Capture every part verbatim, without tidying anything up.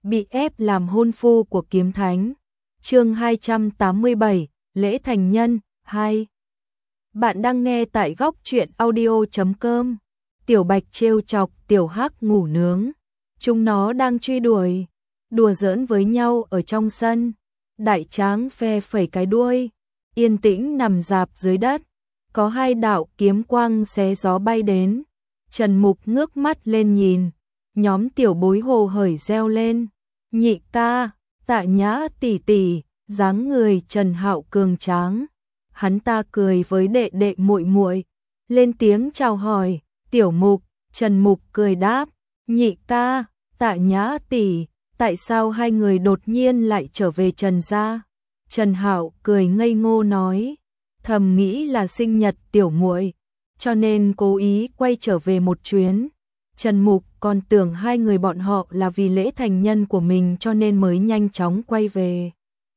bị ép làm hôn phu của kiếm thánh. Chương hai trăm tám mươi bảy, lễ thành nhân hai. Bạn đang nghe tại góc truyện audio chấm com. Tiểu Bạch trêu chọc Tiểu Hắc ngủ nướng. Chúng nó đang truy đuổi, đùa giỡn với nhau ở trong sân. Đại Tráng phe phẩy cái đuôi, yên tĩnh nằm rạp dưới đất. Có hai đạo kiếm quang xé gió bay đến. Trần Mục ngước mắt lên nhìn, nhóm tiểu bối hồ hởi reo lên. Nhị ca, Tạ Nhã tỷ tỷ, dáng người Trần Hạo cường tráng. Hắn ta cười với đệ đệ muội muội, lên tiếng chào hỏi. Tiểu Mục, Trần Mục cười đáp, nhị ca, Tạ Nhã tỷ, tại sao hai người đột nhiên lại trở về Trần gia? Trần Hạo cười ngây ngô nói, thầm nghĩ là sinh nhật tiểu muội, cho nên cố ý quay trở về một chuyến. Trần Mục còn tưởng hai người bọn họ là vì lễ thành nhân của mình cho nên mới nhanh chóng quay về.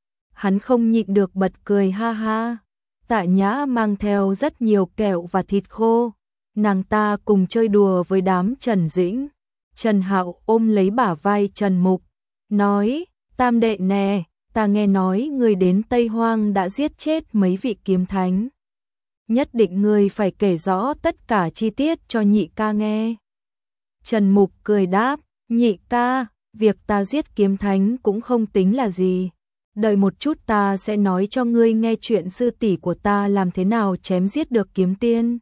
Hắn không nhịn được bật cười ha ha. Tạ Nhã mang theo rất nhiều kẹo và thịt khô, nàng ta cùng chơi đùa với đám Trần Dĩnh. Trần Hạo ôm lấy bả vai Trần Mục, nói, tam đệ nè, ta nghe nói người đến Tây Hoang đã giết chết mấy vị kiếm thánh. Nhất định người phải kể rõ tất cả chi tiết cho nhị ca nghe. Trần Mục cười đáp, nhị ca, việc ta giết kiếm thánh cũng không tính là gì. Đợi một chút ta sẽ nói cho ngươi nghe chuyện sư tỷ của ta làm thế nào chém giết được kiếm tiên.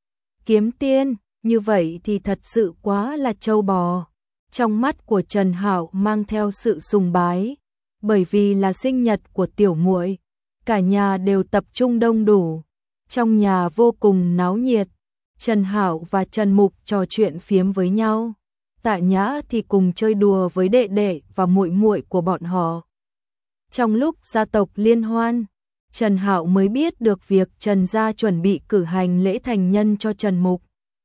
Kiếm tiên, như vậy thì thật sự quá là trâu bò. Trong mắt của Trần Hạo mang theo sự sùng bái, bởi vì là sinh nhật của tiểu muội, cả nhà đều tập trung đông đủ. Trong nhà vô cùng náo nhiệt, Trần Hạo và Trần Mục trò chuyện phiếm với nhau. Tạ Nhã thì cùng chơi đùa với đệ đệ và muội muội của bọn họ. Trong lúc gia tộc liên hoan, Trần Hạo mới biết được việc Trần gia chuẩn bị cử hành lễ thành nhân cho Trần Mục.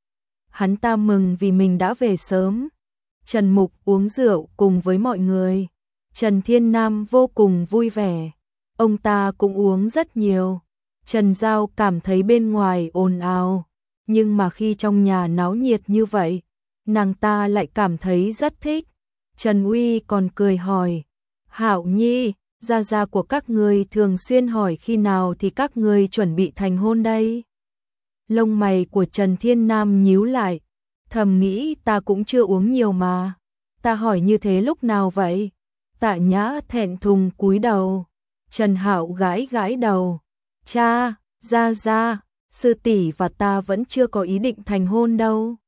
Hắn ta mừng vì mình đã về sớm. Trần Mục uống rượu cùng với mọi người. Trần Thiên Nam vô cùng vui vẻ. Ông ta cũng uống rất nhiều. Trần Giao cảm thấy bên ngoài ồn ào, nhưng mà khi trong nhà náo nhiệt như vậy, nàng ta lại cảm thấy rất thích. Trần Uy còn cười hỏi, Hạo Nhi, gia gia của các người thường xuyên hỏi khi nào thì các người chuẩn bị thành hôn đây? Lông mày của Trần Thiên Nam nhíu lại, thầm nghĩ ta cũng chưa uống nhiều mà. Ta hỏi như thế lúc nào vậy? Tạ Nhã thẹn thùng cúi đầu. Trần Hạo gãi gãi đầu. Cha, gia gia, sư tỷ và ta vẫn chưa có ý định thành hôn đâu.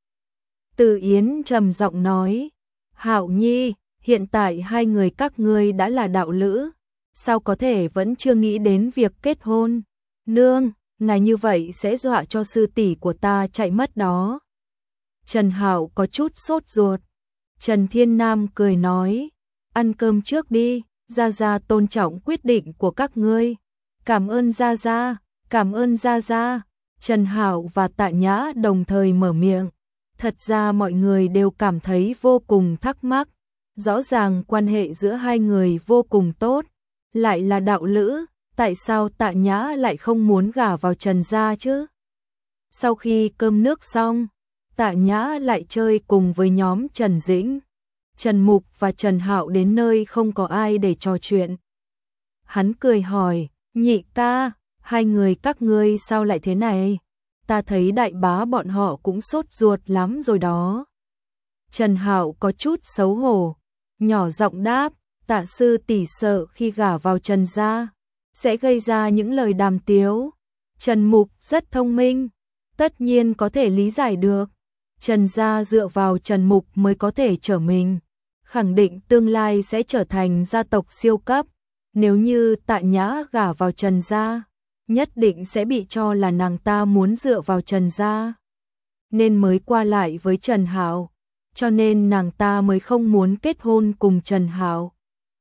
Từ Yến trầm giọng nói, Hạo Nhi, hiện tại hai người các ngươi đã là đạo lữ, sao có thể vẫn chưa nghĩ đến việc kết hôn? Nương, ngài như vậy sẽ dọa cho sư tỷ của ta chạy mất đó. Trần Hạo có chút sốt ruột. Trần Thiên Nam cười nói, ăn cơm trước đi, gia gia tôn trọng quyết định của các ngươi. Cảm ơn gia gia, cảm ơn gia gia. Trần Hạo và Tạ Nhã đồng thời mở miệng. Thật ra mọi người đều cảm thấy vô cùng thắc mắc. Rõ ràng quan hệ giữa hai người vô cùng tốt, lại là đạo lữ, tại sao Tạ Nhã lại không muốn gả vào Trần gia chứ? Sau khi cơm nước xong, Tạ Nhã lại chơi cùng với nhóm Trần Dĩnh. Trần Mục và Trần Hạo đến nơi không có ai để trò chuyện. Hắn cười hỏi, nhị ca, hai người các ngươi sao lại thế này? Ta thấy đại bá bọn họ cũng sốt ruột lắm rồi đó. Trần Hạo có chút xấu hổ, nhỏ giọng đáp, Tạ sư tỷ sợ khi gả vào Trần gia sẽ gây ra những lời đàm tiếu. Trần Mục rất thông minh, tất nhiên có thể lý giải được. Trần gia dựa vào Trần Mục mới có thể trở mình, khẳng định tương lai sẽ trở thành gia tộc siêu cấp. Nếu như Tạ Nhã gả vào Trần gia, nhất định sẽ bị cho là nàng ta muốn dựa vào Trần gia, nên mới qua lại với Trần Hạo, cho nên nàng ta mới không muốn kết hôn cùng Trần Hạo.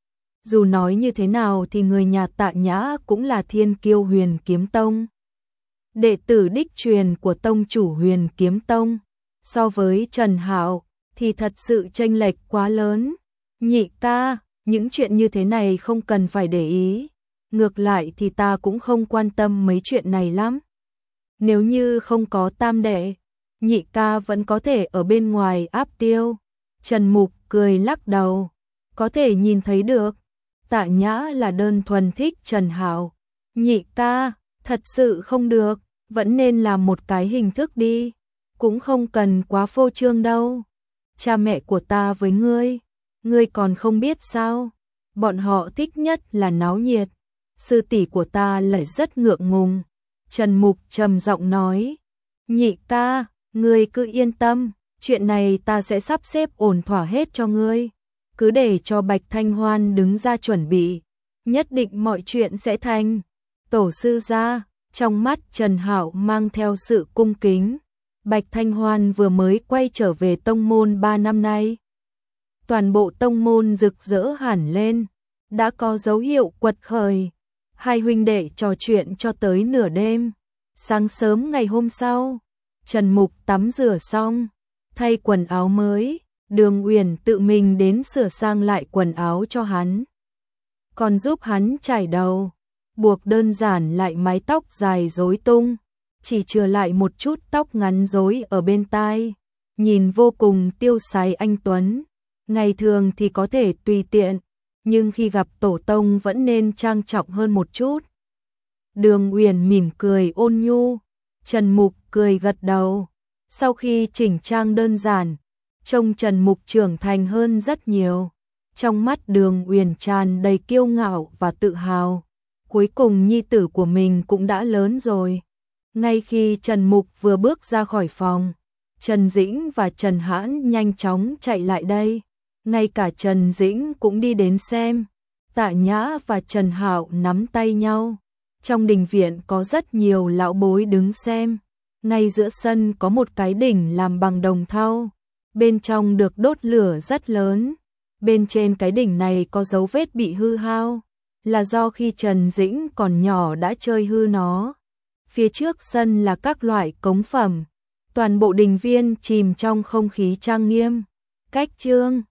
Dù nói như thế nào thì người nhà Tạ Nhã cũng là thiên kiêu Huyền Kiếm Tông, đệ tử đích truyền của tông chủ Huyền Kiếm Tông. So với Trần Hạo thì thật sự chênh lệch quá lớn. Nhị ca, những chuyện như thế này không cần phải để ý. Ngược lại thì ta cũng không quan tâm mấy chuyện này lắm. Nếu như không có tam đệ, nhị ca vẫn có thể ở bên ngoài áp tiêu. Trần Mục cười lắc đầu. có thể nhìn thấy được. Tạ Nhã là đơn thuần thích Trần Hạo. Nhị ca, thật sự không được, vẫn nên làm một cái hình thức đi, cũng không cần quá phô trương đâu. Cha mẹ của ta với ngươi, ngươi còn không biết sao? Bọn họ thích nhất là náo nhiệt. Sư tỷ của ta lại rất ngượng ngùng. Trần Mục trầm giọng nói, nhị ca, ngươi cứ yên tâm, chuyện này ta sẽ sắp xếp ổn thỏa hết cho ngươi. Cứ để cho Bạch Thanh Hoan đứng ra chuẩn bị, nhất định mọi chuyện sẽ thành. Tổ sư gia, trong mắt Trần Hạo mang theo sự cung kính. Bạch Thanh Hoan vừa mới quay trở về tông môn ba năm nay. Toàn bộ tông môn rực rỡ hẳn lên, đã có dấu hiệu quật khởi. Hai huynh đệ trò chuyện cho tới nửa đêm. Sáng sớm ngày hôm sau, Trần Mục tắm rửa xong, thay quần áo mới, Đường Uyển tự mình đến sửa sang lại quần áo cho hắn. Còn giúp hắn chải đầu, buộc đơn giản lại mái tóc dài rối tung, chỉ chừa lại một chút tóc ngắn rối ở bên tai, nhìn vô cùng tiêu sái anh tuấn. Ngày thường thì có thể tùy tiện, nhưng khi gặp tổ tông vẫn nên trang trọng hơn một chút. Đường Uyển mỉm cười ôn nhu, Trần Mục cười gật đầu. Sau khi chỉnh trang đơn giản, trông Trần Mục trưởng thành hơn rất nhiều. Trong mắt Đường Uyển tràn đầy kiêu ngạo và tự hào. Cuối cùng nhi tử của mình cũng đã lớn rồi. Ngay khi Trần Mục vừa bước ra khỏi phòng, Trần Dĩnh và Trần Hãn nhanh chóng chạy lại đây. Ngay cả Trần Dĩnh cũng đi đến xem. Tạ Nhã và Trần Hạo nắm tay nhau. Trong đình viện có rất nhiều lão bối đứng xem. Ngay giữa sân có một cái đỉnh làm bằng đồng thau. Bên trong được đốt lửa rất lớn. Bên trên cái đỉnh này có dấu vết bị hư hao, là do khi Trần Dĩnh còn nhỏ đã chơi hư nó. Phía trước sân là các loại cống phẩm. Toàn bộ đình viên chìm trong không khí trang nghiêm. Cách chương